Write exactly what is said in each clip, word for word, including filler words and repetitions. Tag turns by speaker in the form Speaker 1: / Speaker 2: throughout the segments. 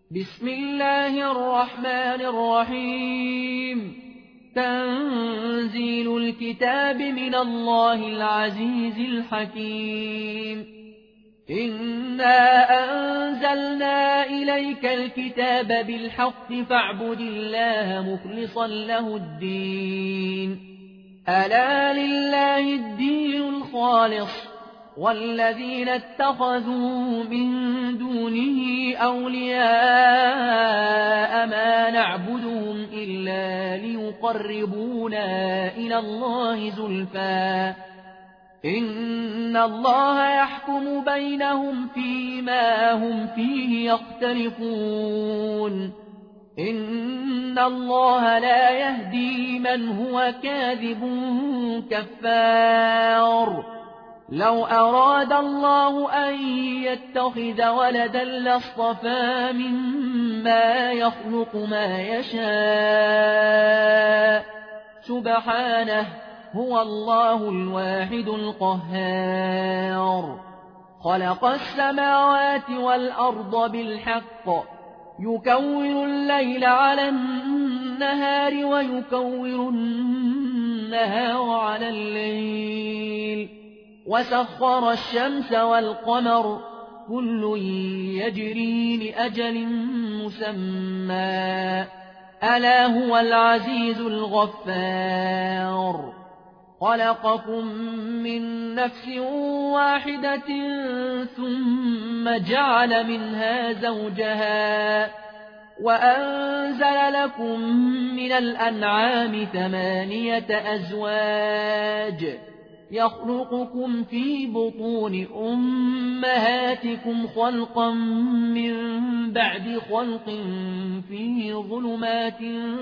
Speaker 1: بسم الله الرحمن الرحيم تنزيل الكتاب من الله العزيز الحكيم إنا أنزلنا إليك الكتاب بالحق فاعبد الله مخلصا له الدين ألا لله الدين الخالص والذين اتخذوا من دونه أولياء ما نعبدهم إلا ليقربونا إلى الله زلفى إن الله يحكم بينهم فيما هم فيه يختلفون إن الله لا يهدي من هو كاذب كفار لو أراد الله أن يتخذ ولدا لاصطفى مما يخلق ما يشاء سبحانه هو الله الواحد القهار خلق السماوات والأرض بالحق يكور الليل على النهار ويكور النهار على الليل وسخر الشمس والقمر كل يجري لأجل مسمى ألا هو العزيز الغفار خلقكم من نفس واحدة ثم جعل منها زوجها وأنزل لكم من الأنعام ثمانية أزواج يخلقكم في بطون أمهاتكم خلقا من بعد خلق في ظلمات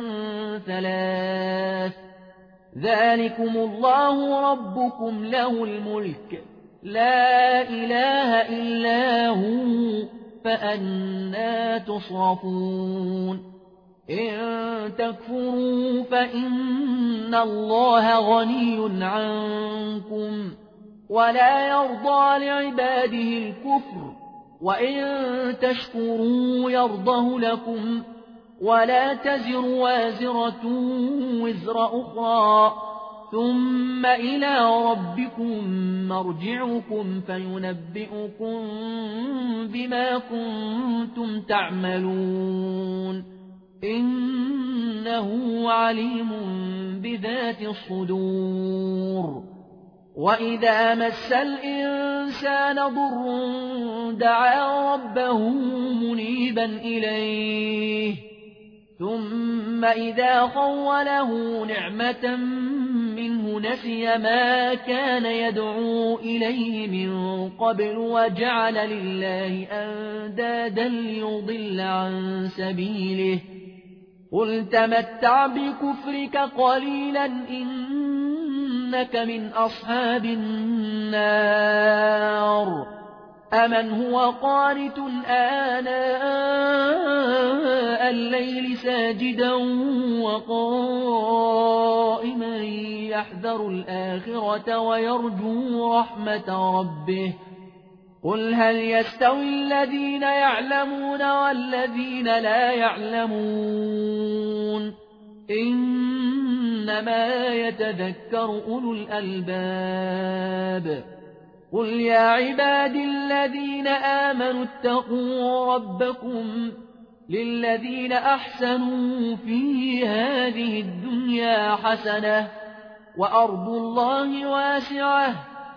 Speaker 1: ثلاث ذلكم الله ربكم له الملك لا إله إلا هو فأنى تصرفون إن تكفروا فإن الله غني عنكم ولا يرضى لعباده الكفر وإن تشكروا يرضه لكم ولا تزر وازرة وزر أخرى ثم إلى ربكم مرجعكم فينبئكم بما كنتم تعملون إنه عليم بذات الصدور وإذا مس الإنسان ضر دعا ربه منيبا إليه ثم إذا خوله نعمة منه نسي ما كان يدعو إليه من قبل وجعل لله أندادا ليضل عن سبيله قل تمتع بكفرك قليلا إنك من أصحاب النار أمن هو قانت آناء الليل ساجدا وقائما يحذر الآخرة ويرجو رحمة ربه قل هل يستوي الذين يعلمون والذين لا يعلمون إنما يتذكر أولو الألباب قل يا عباد الذين آمنوا اتقوا ربكم للذين أحسنوا في هذه الدنيا حسنة وأرض الله واسعة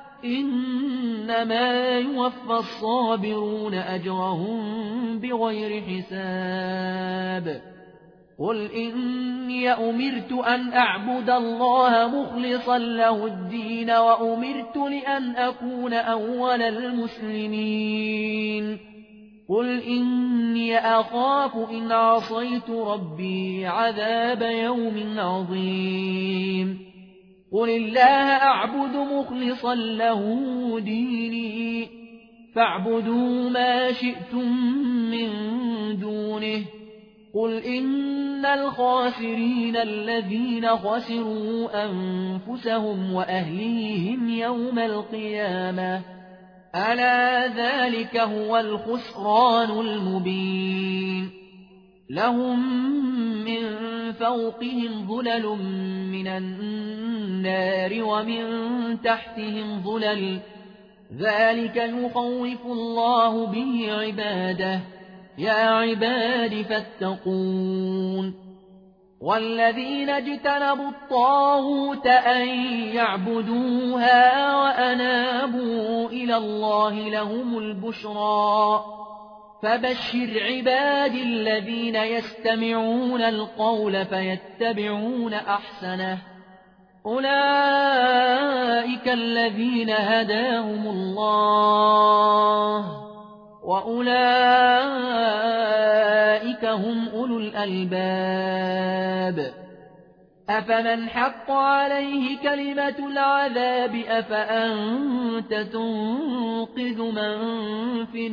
Speaker 1: إنما يوفى الصابرون أجرهم بغير حساب قل إني أمرت أن أعبد الله مخلصا له الدين وأمرت لأن أكون أول المسلمين قل إني أخاف إن عصيت ربي عذاب يوم عظيم قل الله أعبد مخلصا له ديني فاعبدوا ما شئتم من دونه قل إن الخاسرين الذين خسروا أنفسهم وأهليهم يوم القيامة ألا ذلك هو الخسران المبين لهم من فوقهم ظلل من النار ومن تحتهم ظلل ذلك يخوف الله به عباده يا عباد فاتقون والذين اجتنبوا الطاغوت أن يعبدوها وأنابوا إلى الله لهم البشرى فبشر عبادي الذين يستمعون القول فيتبعون أحسنه أولئك الذين هداهم الله وأولئك هم أولو الألباب أفمن حق عليه كلمة العذاب أفأنت تنقذ من في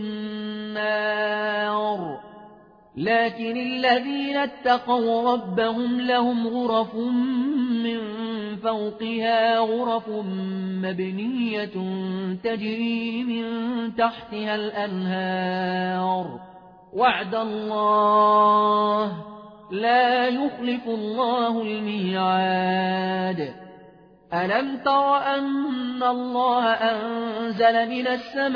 Speaker 1: النار لكن الذين اتقوا ربهم لهم غرف من فوقها غرف مبنية تجري من تحتها الأنهار وعد الله لا يخلف الله الميعاد ألم تر أن الله أنزل من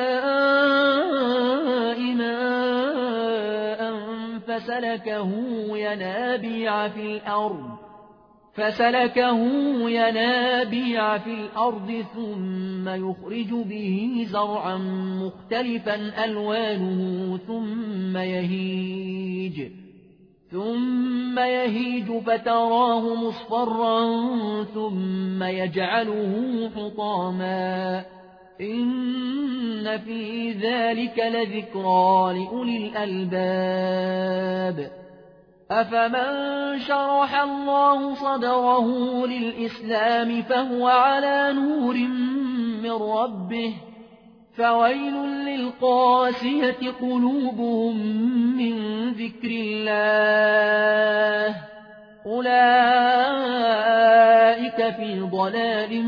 Speaker 1: السماء ماء فسلكه ينابيع في الأرض فسلكه ينابيع في الأرض ثم يخرج به زرعا مختلفا ألوانه ثم يهيج ثم يهيج فتراه مصفرا ثم يجعله حطاما إن في ذلك لذكرى لأولي الألباب أفمن شرح الله صدره للإسلام فهو على نور من ربه فويل للقاسية قلوبهم من ذكر الله أولئك في ضلال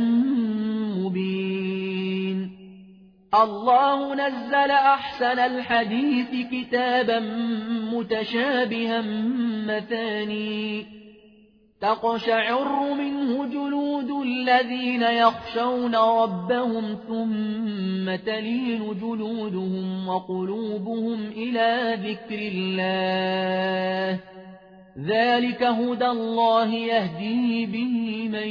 Speaker 1: مبين الله نزل أحسن الحديث كتابا متشابها مثاني تقشعر منه جلود الذين يخشون ربهم ثم تلين جلودهم وقلوبهم إلى ذكر الله ذلك هدى الله يهدي به من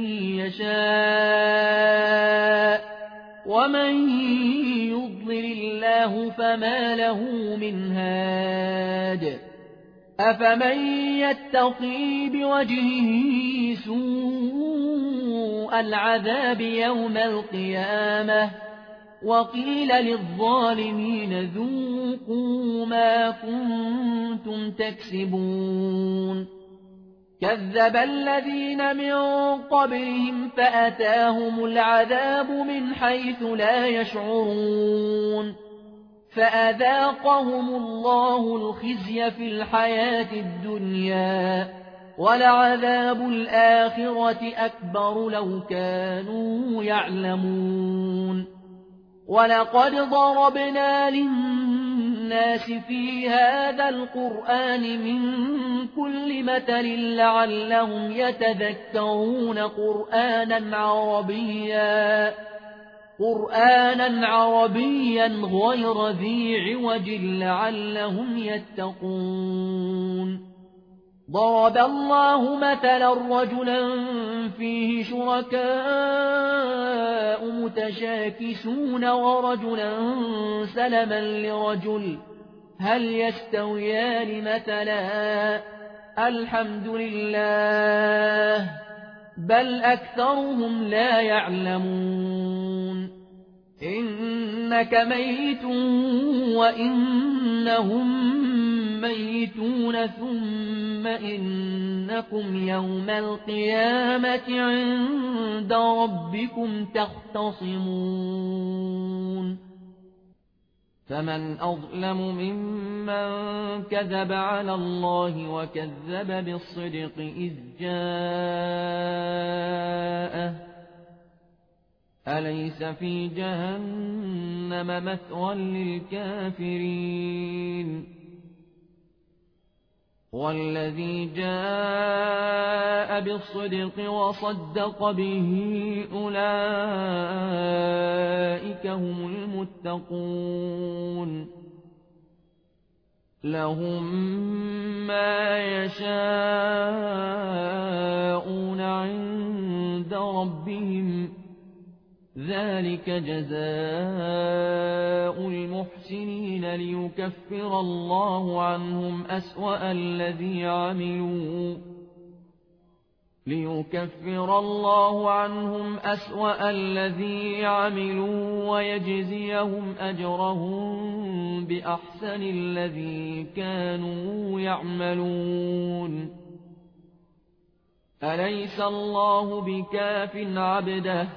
Speaker 1: يشاء ومن يضلل الله فما له من هاد أفمن يتقي بوجهه سوء العذاب يوم القيامة وقيل للظالمين ذوقوا ما كنتم تكسبون كذب الذين من قبلهم فأتاهم العذاب من حيث لا يشعرون فأذاقهم الله الخزي في الحياة الدنيا ولعذاب الآخرة أكبر لو كانوا يعلمون ولقد ضربنا للناس في هذا القرآن من كل مثل لعلهم يتذكرون قرآنا عربيا قرآنا عربيا غير ذي عوج لعلهم يتقون ضرب الله مثلا رجلا فيه شركاء متشاكسون ورجلا سلما لرجل هل يستويان مثلا الحمد لله بل أكثرهم لا يعلمون إنك ميت وإنهم ميتون ثم إنكم يوم القيامة عند ربكم تختصمون فمن أظلم ممن كذب على الله وكذب بالصدق إذ جاءه أليس في جهنم مثوى للكافرين والذي جاء بالصدق وصدق به أولئك هم المتقون لهم ما يشاءون عند ربهم ذلك جزاء المحسنين ليكفر الله عنهم أسوأ الذي عملوا ليكفر الله عنهم أسوأ الذي عملوا ويجزيهم أجرهم بأحسن الذي كانوا يعملون أليس الله بكاف عبده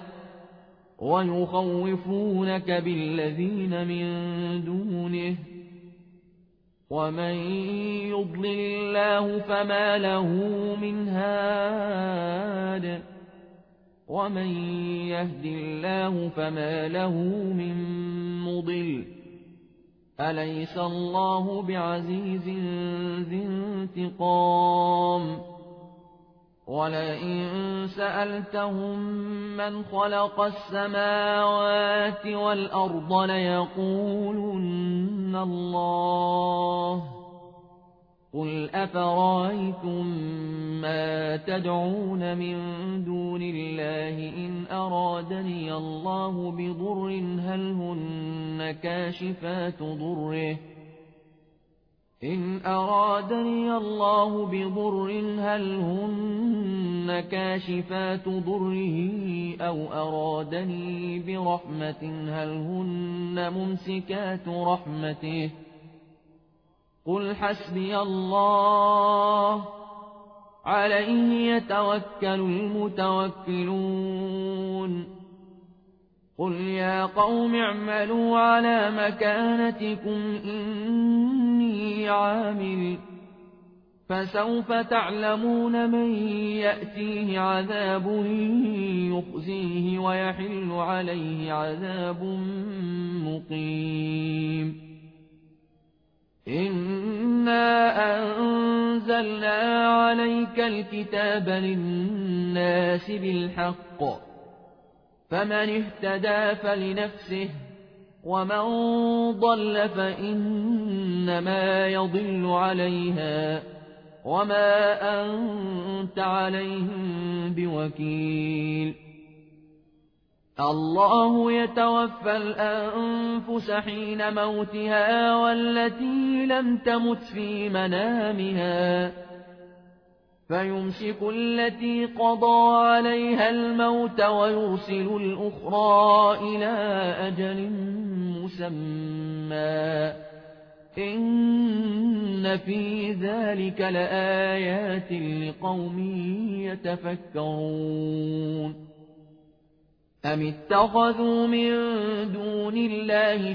Speaker 1: ويخوفونك بالذين من دونه ومن يضلل الله فما له من هاد ومن يهد الله فما له من مضل أليس الله بعزيز ذي انتقام ولئن سألتهم من خلق السماوات والأرض ليقولن الله قل أفرأيتم ما تدعون من دون الله إن أرادني الله بضر هل هن كاشفات ضره إن أرادني الله بضر هل هن كاشفات ضره أو أرادني برحمة هل هن ممسكات رحمته قل حسبي الله عليه يتوكل المتوكلون قل يا قوم اعملوا على مكانتكم إني عامل فسوف تعلمون من يأتيه عذاب يخزيه ويحل عليه عذاب مقيم إنا أنزلنا عليك الكتاب للناس بالحق فمن اهتدى فلنفسه ومن ضل فإنما يضل عليها وما أنت عليهم بوكيل الله يتوفى الأنفس حين موتها والتي لم تمت في منامها فيمسك التي قضى عليها الموت ويرسل الأخرى إلى أجل مسمى إن في ذلك لآيات لقوم يتفكرون أم اتخذوا من دون الله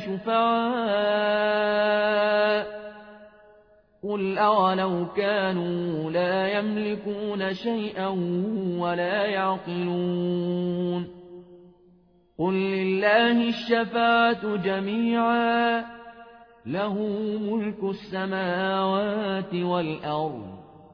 Speaker 1: شفعاء قل أولو كانوا لا يملكون شيئا ولا يعقلون قل لله الشفاعة جميعا له ملك السماوات والأرض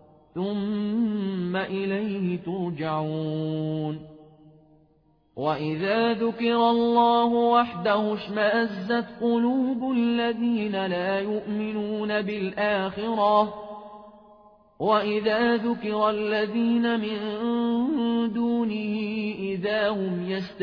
Speaker 1: ثم إليه ترجعون وإذا ذكر الله وحده اشمأزت قلوب الذين لا يؤمنون بالآخرة وإذا ذكر الذين من دونه إذا هم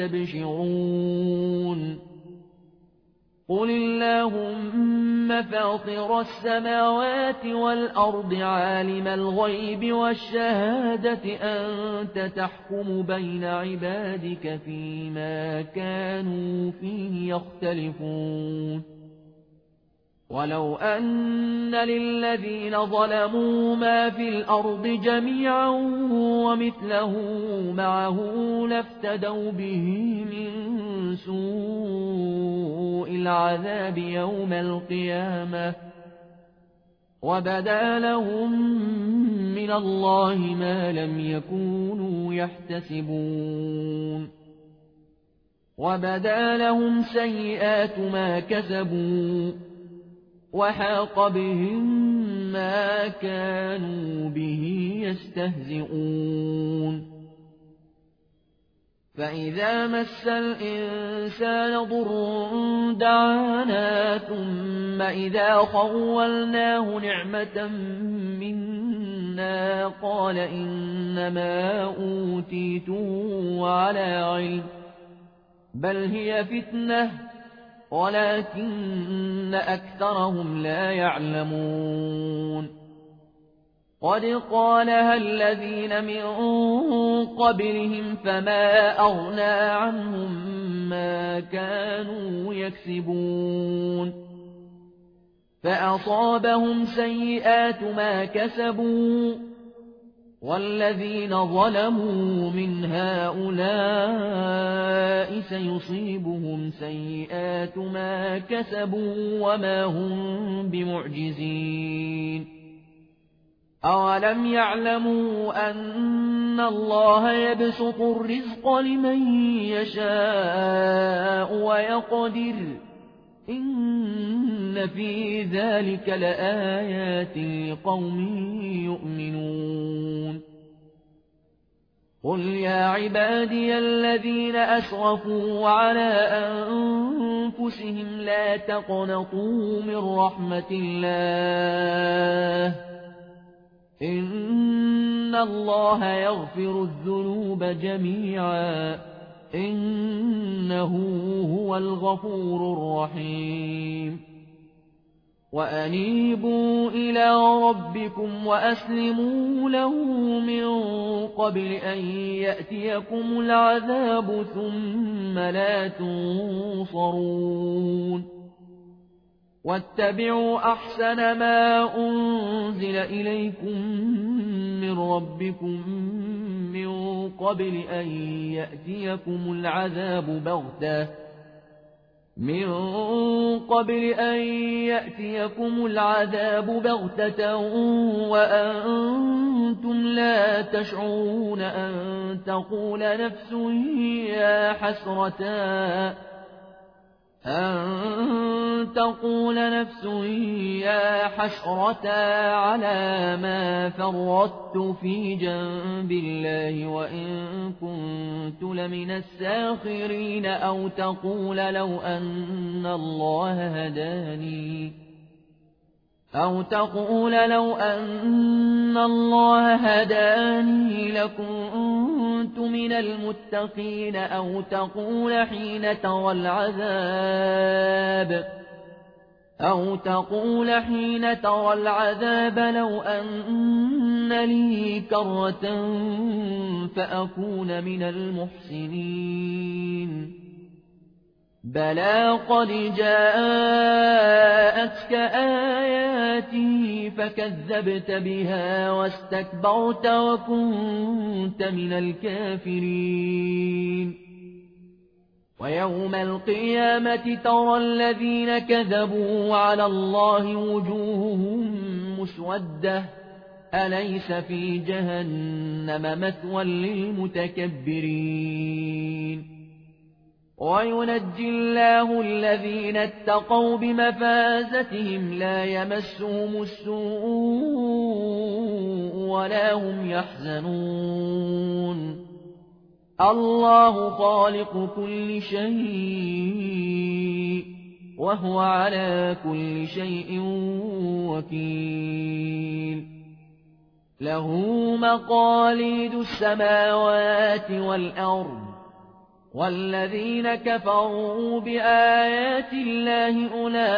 Speaker 1: يستبشرون قل اللهم فاطر السماوات والأرض عالم الغيب والشهادة أنت تحكم بين عبادك فيما كانوا فيه يختلفون ولو أن للذين ظلموا ما في الأرض جميعا ومثله معه لافتدوا به من سوء العذاب يوم القيامة وبدا لهم من الله ما لم يكونوا يحتسبون وبدا لهم سيئات ما كسبوا وحاق بهم ما كانوا به يستهزئون فإذا مس الإنسان ضر دعانا ثم إذا خولناه نعمة منا قال إنما أوتيته على علم بل هي فتنة ولكن أكثرهم لا يعلمون قد قالها الذين من قبلهم فما أغنى عنهم ما كانوا يكسبون فأصابهم سيئات ما كسبوا والذين ظلموا من هؤلاء سيصيبهم سيئات ما كسبوا وما هم بمعجزين أولم يعلموا أن الله يبسط الرزق لمن يشاء ويقدر إن في ذلك لآيات لقوم يؤمنون قل يا عبادي الذين أسرفوا على أنفسهم لا تقنطوا من رحمة الله إن الله يغفر الذنوب جميعا إنه هو الغفور الرحيم وأنيبوا إلى ربكم وأسلموا له من قبل أن يأتيكم العذاب ثم لا تنصرون واتبعوا أحسن ما أنزل إليكم من ربكم من قبل أن يأتيكم العذاب بغتة من قبل أن يأتيكم العذاب بغتة وأنتم لا تشعرون أن تقول نفس يا حسرتا أن تقول نفس يا حسرتا على ما فرطت في جنب الله وإن كنت لمن الساخرين أو تقول لو أن الله هداني أو تقول لو أن الله هداني لكنت من المتقين أو تقول حين ترى العذاب أو تقول حين ترى العذاب لو أن لي كرة فأكون من المحسنين بلى قد جاءتك آياتي فكذبت بها واستكبرت وكنت من الكافرين ويوم القيامة ترى الذين كذبوا على الله وجوههم مسودة أليس في جهنم مثوى للمتكبرين وينجي الله الذين اتقوا بمفازتهم لا يمسهم السوء ولا هم يحزنون الله خالق كل شيء وهو على كل شيء وكيل له مقاليد السماوات والأرض والذين كفروا بآيات الله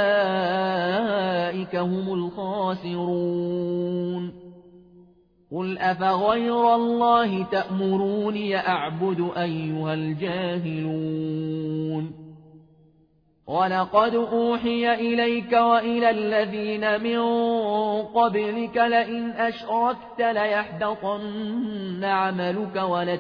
Speaker 1: أولئك هم الخاسرون قل أفغير الله تأمروني أعبد أيها الجاهلون ولقد أوحي إليك وإلى الذين من قبلك لئن أشركت ليحبطن عملك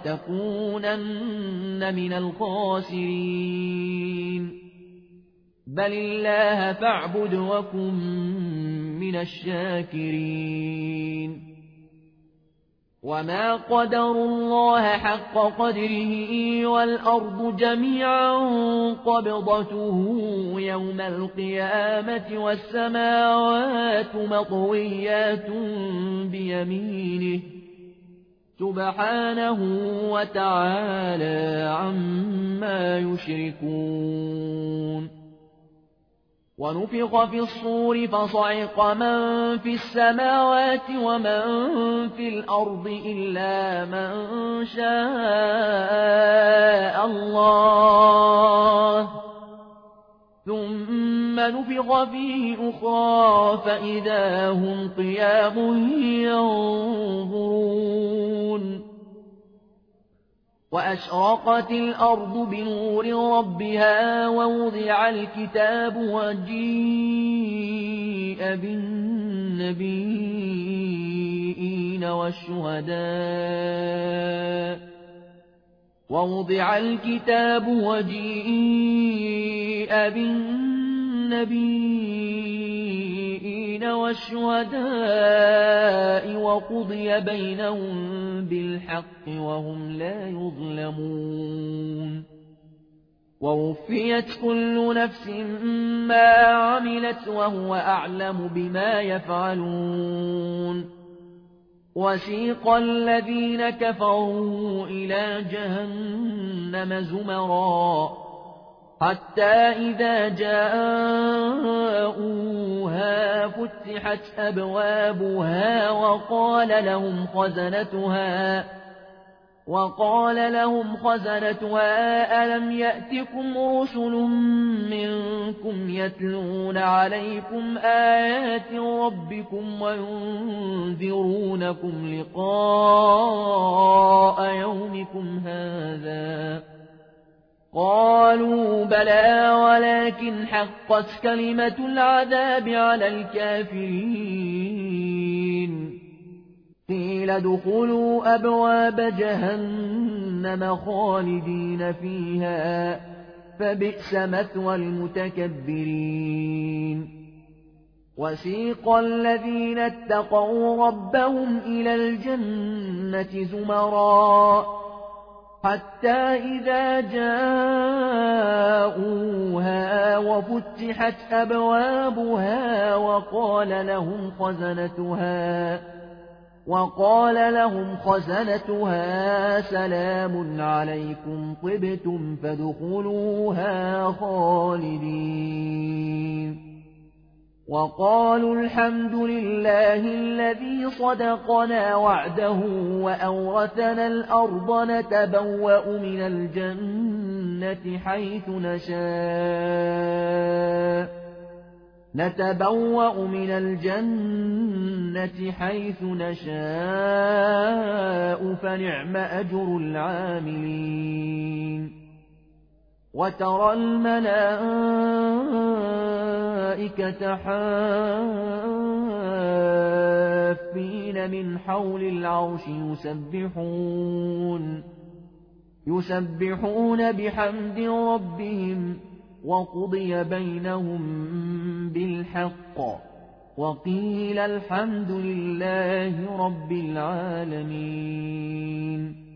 Speaker 1: ولتكونن من الخاسرين بل الله فاعبد وكن من الشاكرين وما قدروا الله حق قدره والأرض جميعا قبضته يوم القيامة والسماوات مطويات بيمينه سبحانه وتعالى عما يشركون ونفخ في الصور فصعق من في السماوات ومن في الأرض إلا من شاء الله ثم نفخ فيه أخرى فإذا هم قيام ينظرون وأشرقت الأرض بنور ربها ووضع الكتاب وجيء بالنبيين والشهداء ووضع الكتاب وجيء بالنبيين والشهداء وقضي بينهم بالحق وهم لا يظلمون ووفيت كل نفس ما عملت وهو أعلم بما يفعلون وسيق الذين كفروا إلى جهنم زمرا حتى إذا جاءوها فتحت أبوابها وقال لهم خزنتها وقال لهم خزنتها ألم يأتكم رسل منكم يتلون عليكم آيات ربكم وينذرونكم لقاء يومكم هذا قالوا بلى ولكن حقت كلمة العذاب على الكافرين قيل ادخلوا أبواب جهنم خالدين فيها فبئس مثوى المتكبرين وسيق الذين اتقوا ربهم إلى الجنة زمرا حتى إذا جاءوها وفتحت أبوابها وقال لهم خزنتها وقال لهم خزنتها سلام عليكم طبتم فادخلوها خالدين وقالوا الحمد لله الذي صدقنا وعده وأورثنا الأرض نتبوأ من الجنة حيث نشاء نتبوأ من الجنة حيث نشاء فنعم أجر العاملين وترى الملائكة حافين من حول العرش يسبحون يسبحون بحمد ربهم وقضي بينهم بالحق وقيل الحمد لله رب العالمين